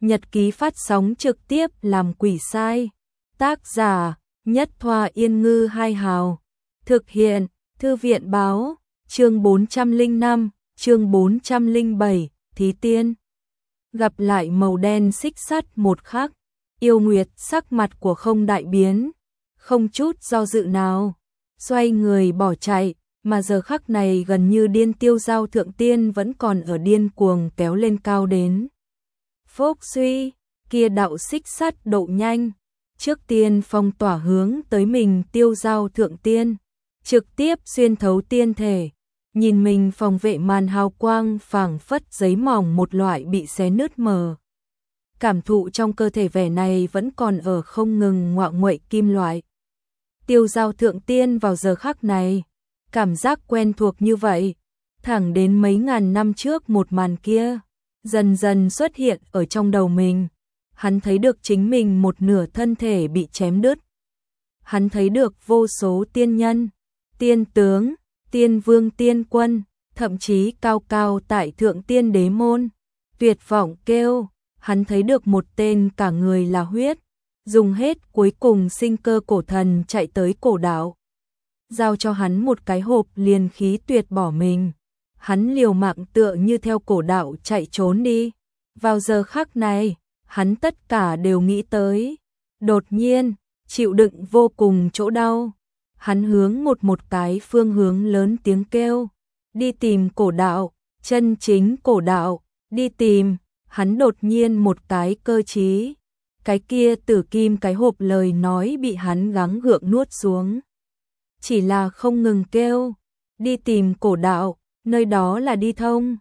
Nhật ký phát sóng trực tiếp làm quỷ sai. Tác giả Nhất Thoa Yên Ngư Hai Hào. Thực hiện Thư viện Báo. Chương 405, chương 407, Thí Tiên. Gặp lại màu đen xích sắt một khắc, Yêu Nguyệt sắc mặt của không đại biến, không chút do dự nào, xoay người bỏ chạy, mà giờ khắc này gần như điên Tiêu Giao Thượng Tiên vẫn còn ở điên cuồng kéo lên cao đến. Phốc suy, kia đạo xích sắt độ nhanh, trước tiên phong tỏa hướng tới mình Tiêu Giao Thượng Tiên, trực tiếp xuyên thấu tiên thể, nhìn mình phòng vệ màn hào quang phảng phất giấy mỏng một loại bị xé nứt mờ. Cảm thụ trong cơ thể vẻ này vẫn còn ở không ngừng ngoạ nguậy kim loại. Tiêu Giao Thượng Tiên vào giờ khắc này, cảm giác quen thuộc như vậy, thẳng đến mấy ngàn năm trước một màn kia, dần dần xuất hiện ở trong đầu mình. Hắn thấy được chính mình một nửa thân thể bị chém đứt. Hắn thấy được vô số tiên nhân, tiên tướng, tiên vương tiên quân, thậm chí cao cao tại Thượng Tiên Đế Môn, tuyệt vọng kêu. Hắn thấy được một tên cả người là huyết, dùng hết cuối cùng sinh cơ cổ thần chạy tới cổ đạo, giao cho hắn một cái hộp liền khí tuyệt bỏ mình. Hắn liều mạng tựa như theo cổ đạo chạy trốn đi. Vào giờ khắc này, hắn tất cả đều nghĩ tới. Đột nhiên, chịu đựng vô cùng chỗ đau, hắn hướng một cái phương hướng lớn tiếng kêu, đi tìm cổ đạo, chân chính cổ đạo, đi tìm. Hắn đột nhiên một cái cơ trí, cái kia tử kim cái hộp lời nói bị hắn gắng gượng nuốt xuống. Chỉ là không ngừng kêu, đi tìm cổ đạo, nơi đó là đi thông.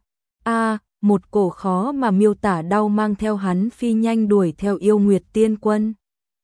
Một cổ khó mà miêu tả đau mang theo hắn phi nhanh đuổi theo Yêu Nguyệt Tiên Quân.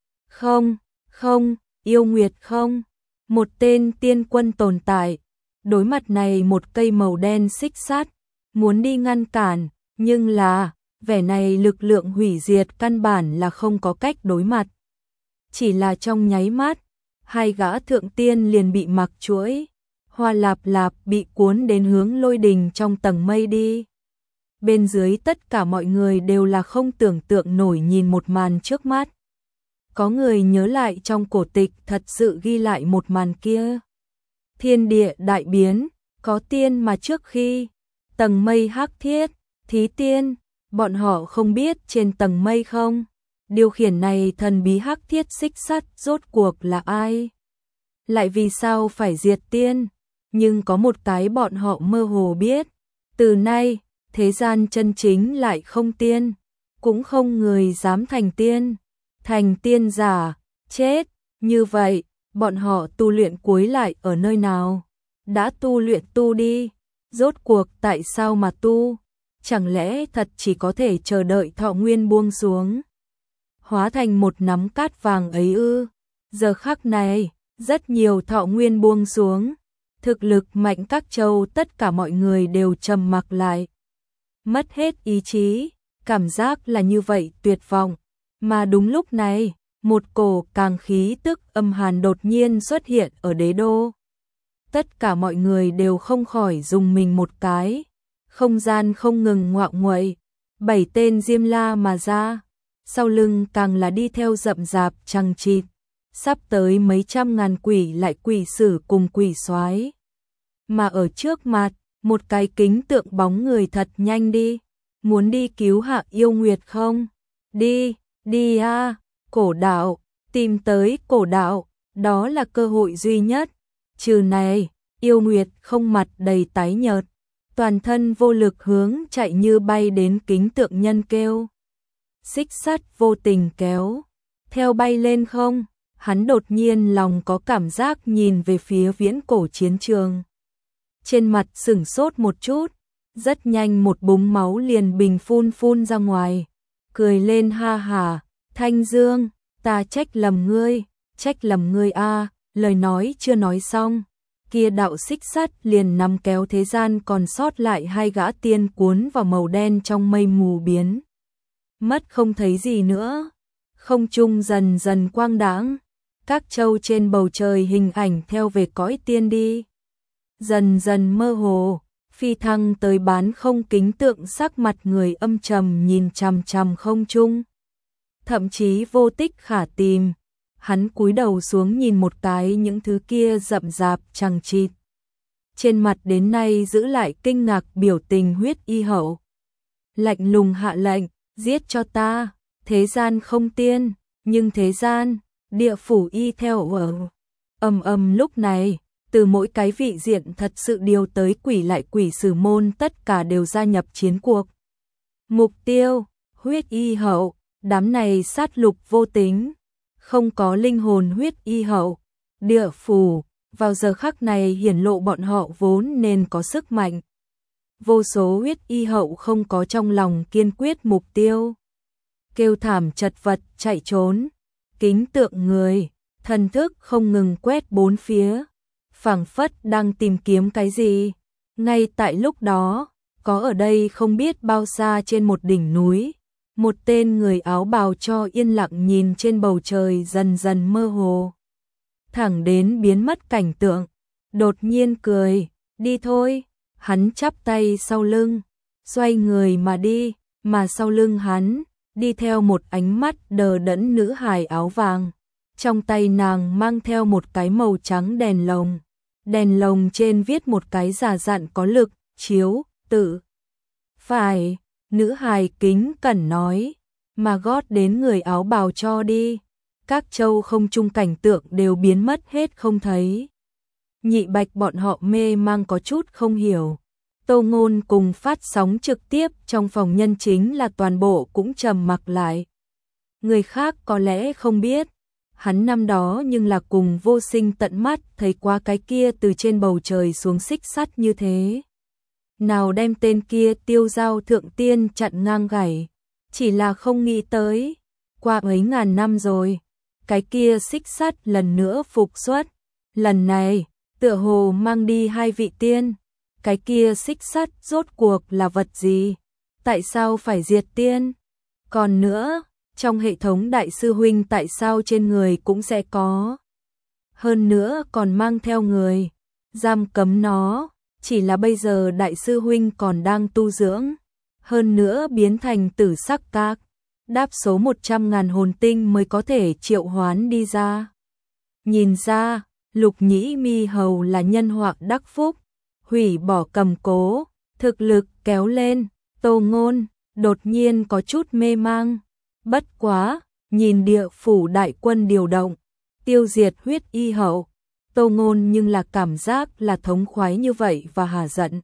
Không, Yêu Nguyệt không. Một tên tiên quân tồn tại, đối mặt này một cây màu đen xích sắt, muốn đi ngăn cản, nhưng là vẻ này lực lượng hủy diệt căn bản là không có cách đối mặt. Chỉ là trong nháy mắt, hai gã thượng tiên liền bị mặc chuỗi, hoa lạp lạp bị cuốn đến hướng lôi đình trong tầng mây đi. Bên dưới tất cả mọi người đều là không tưởng tượng nổi nhìn một màn trước mắt. Có người nhớ lại trong cổ tịch thật sự ghi lại một màn kia. Thiên địa đại biến, có tiên mà trước khi tầng mây hắc thiết, thí tiên, bọn họ không biết trên tầng mây không, điều khiển này thần bí hắc thiết xích sắt rốt cuộc là ai? Lại vì sao phải diệt tiên? Nhưng có một cái bọn họ mơ hồ biết, từ nay, thế gian chân chính lại không tiên, cũng không người dám thành tiên. Thành tiên giả, chết, như vậy, bọn họ tu luyện cuối lại ở nơi nào? Đã tu luyện tu đi, rốt cuộc tại sao mà tu? Chẳng lẽ thật chỉ có thể chờ đợi thọ nguyên buông xuống, hóa thành một nắm cát vàng ấy ư? Giờ khắc này, rất nhiều thọ nguyên buông xuống, thực lực mạnh các châu tất cả mọi người đều trầm mặc lại. Mất hết ý chí, cảm giác là như vậy tuyệt vọng. Mà đúng lúc này, một cổ càng khí tức âm hàn đột nhiên xuất hiện ở đế đô. Tất cả mọi người đều không khỏi dùng mình một cái. Không gian không ngừng ngoạ nguậy, 7 tên diêm la mà ra, sau lưng càng là đi theo rậm rạp chằng chịt, sắp tới mấy trăm ngàn quỷ lại quỷ sử cùng quỷ soái. Mà ở trước mặt, một cái kính tượng bóng người thật nhanh đi, muốn đi cứu hạ Yêu Nguyệt không? Đi a, cổ đạo, tìm tới cổ đạo, đó là cơ hội duy nhất. Trừ này, Yêu Nguyệt không mặt đầy tái nhợt, toàn thân vô lực hướng chạy như bay đến kính tượng nhân kêu. Xích sắt vô tình kéo, theo bay lên không, hắn đột nhiên lòng có cảm giác nhìn về phía viễn cổ chiến trường. Trên mặt sửng sốt một chút, rất nhanh một búng máu liền bình phun ra ngoài, cười lên ha hả, Thanh Dương, ta trách lầm ngươi a. Lời nói chưa nói xong, kia đạo xích sắt liền nắm kéo thế gian còn sót lại hai gã tiên cuốn vào màu đen trong mây mù biến mất không thấy gì nữa. Không trung dần dần quang đãng, các châu trên bầu trời hình ảnh theo về cõi tiên đi, dần dần mơ hồ, phi thăng tới bán không kính tượng, sắc mặt người âm trầm nhìn chằm chằm không trung. Thậm chí vô tích khả tìm, hắn cúi đầu xuống nhìn một cái những thứ kia rậm rạp chằng chịt. Trên mặt đến nay giữ lại kinh ngạc biểu tình Huyết Y Hậu. Lạnh lùng hạ lệnh, giết cho ta, thế gian không tiên, nhưng thế gian, địa phủ y theo ở. Lúc này, từ mỗi cái vị diện thật sự điều tới quỷ lại quỷ sử môn tất cả đều gia nhập chiến cuộc. Mục tiêu, Huyết Y Hậu, đám này sát lục vô tính, không có linh hồn. Huyết Y Hậu, địa phủ, vào giờ khắc này hiển lộ bọn họ vốn nên có sức mạnh. Vô số Huyết Y Hậu không có trong lòng kiên quyết mục tiêu. Kêu thảm chật vật chạy trốn, kính tượng người, thần thức không ngừng quét bốn phía, phảng phất đang tìm kiếm cái gì. Ngay tại lúc đó, có ở đây không biết bao xa trên một đỉnh núi, một tên người áo bào cho yên lặng nhìn trên bầu trời dần dần mơ hồ. Thẳng đến biến mất cảnh tượng, đột nhiên cười, đi thôi, hắn chắp tay sau lưng, xoay người mà đi, mà sau lưng hắn, đi theo một ánh mắt đờ đẫn nữ hài áo vàng. Trong tay nàng mang theo một cái màu trắng đèn lồng trên viết một cái giả dặn có lực, chiếu, tự. Phải, nữ hài kính cẩn nói, mà gót đến người áo bào cho đi. Các châu không trung cảnh tượng đều biến mất hết không thấy. Nhị Bạch bọn họ mê mang có chút không hiểu. Tô Ngôn cùng phát sóng trực tiếp trong phòng nhân chính là toàn bộ cũng trầm mặc lại. Người khác có lẽ không biết, hắn năm đó nhưng là cùng Vô Sinh tận mắt thấy qua cái kia từ trên bầu trời xuống xích sắt như thế. Nào đem tên kia Tiêu Giao thượng tiên chặn ngang gảy, chỉ là không nghĩ tới, qua mấy ngàn năm rồi, cái kia xích sắt lần nữa phục xuất, lần này tựa hồ mang đi hai vị tiên. Cái kia xích sắt rốt cuộc là vật gì? Tại sao phải diệt tiên? Còn nữa, trong hệ thống đại sư huynh tại sao trên người cũng sẽ có? Hơn nữa còn mang theo người, giam cấm nó, chỉ là bây giờ đại sư huynh còn đang tu dưỡng, hơn nữa biến thành tử sắc các, đáp số 100.000 hồn tinh mới có thể triệu hoán đi ra. Nhìn ra, Lục Nhĩ Mi hầu là nhân họa đắc phúc, hủy bỏ cầm cố, thực lực kéo lên. Tô Ngôn đột nhiên có chút mê mang. Bất quá, nhìn địa phủ đại quân điều động, tiêu diệt Huyết Y Hậu, Tô Ngôn nhưng là cảm giác là thống khoái như vậy và hả giận.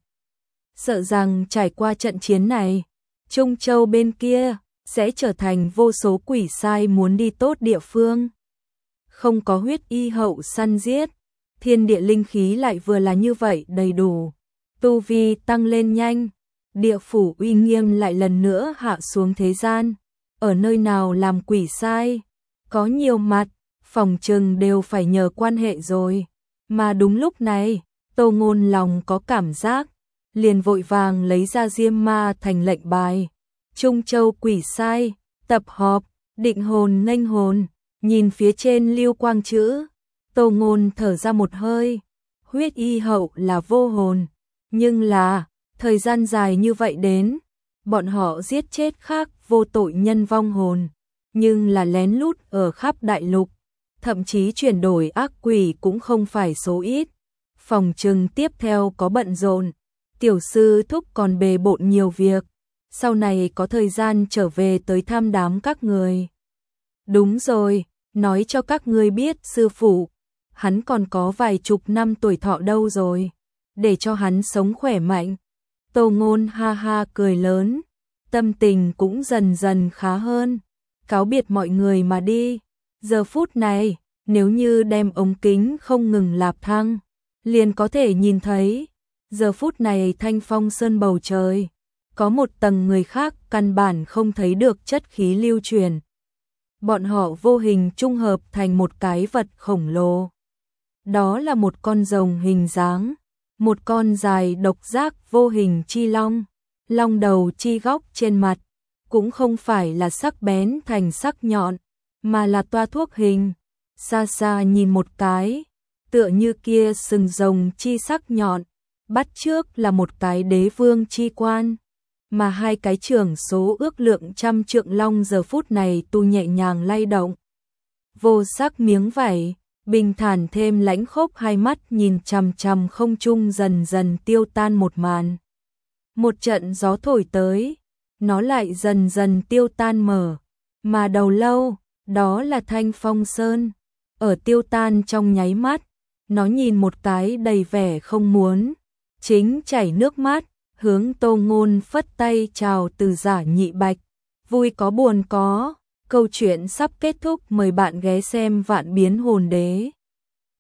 Sợ rằng trải qua trận chiến này, Trung Châu bên kia sẽ trở thành vô số quỷ sai muốn đi tốt địa phương. Không có Huyết Y Hậu săn giết, thiên địa linh khí lại vừa là như vậy đầy đủ, tu vi tăng lên nhanh, địa phủ uy nghiêm lại lần nữa hạ xuống thế gian. Ở nơi nào làm quỷ sai, có nhiều mặt, phòng trừng đều phải nhờ quan hệ rồi. Mà đúng lúc này, Tô Ngôn lòng có cảm giác, liền vội vàng lấy ra Diêm Ma thành lệnh bài. Trung Châu quỷ sai, tập họp, định hồn nghênh hồn, nhìn phía trên lưu quang chữ, Tô Ngôn thở ra một hơi. Huyết Y Hậu là vô hồn, nhưng là, thời gian dài như vậy đến, bọn họ giết chết khác vô tội nhân vong hồn, nhưng là lén lút ở khắp đại lục, thậm chí chuyển đổi ác quỷ cũng không phải số ít. Phòng trừng tiếp theo có bận rộn, tiểu sư thúc còn bề bộn nhiều việc, sau này có thời gian trở về tới thăm đám các người. Đúng rồi, nói cho các ngươi biết sư phụ, hắn còn có vài chục năm tuổi thọ đâu rồi, để cho hắn sống khỏe mạnh. Tô Ngôn ha ha cười lớn, tâm tình cũng dần dần khá hơn, cáo biệt mọi người mà đi. Giờ phút này, nếu như đem ống kính không ngừng lạp thăng, liền có thể nhìn thấy, giờ phút này Thanh Phong Sơn bầu trời, có một tầng người khác căn bản không thấy được chất khí lưu truyền. Bọn họ vô hình trung hợp thành một cái vật khổng lồ. Đó là một con rồng hình dáng, một con dài độc giác vô hình chi long, long đầu chi góc trên mặt, cũng không phải là sắc bén thành sắc nhọn, mà là toa thuốc hình, xa xa nhìn một cái, tựa như kia sừng rồng chi sắc nhọn, bắt trước là một cái đế vương chi quan, mà hai cái trưởng số ước lượng trăm trượng long giờ phút này tu nhẹ nhàng lay động. Vô sắc miếng vảy, bình thản thêm lãnh khốc, hai mắt nhìn chằm chằm không trung dần dần tiêu tan một màn. Một trận gió thổi tới, nó lại dần dần tiêu tan mở, mà đầu lâu, đó là Thanh Phong Sơn, ở tiêu tan trong nháy mắt, nó nhìn một cái đầy vẻ không muốn, chính chảy nước mắt, hướng Tô Ngôn phất tay chào từ Giả Nhị Bạch, vui có buồn có, câu chuyện sắp kết thúc, mời bạn ghé xem Vạn Biến Hồn Đế.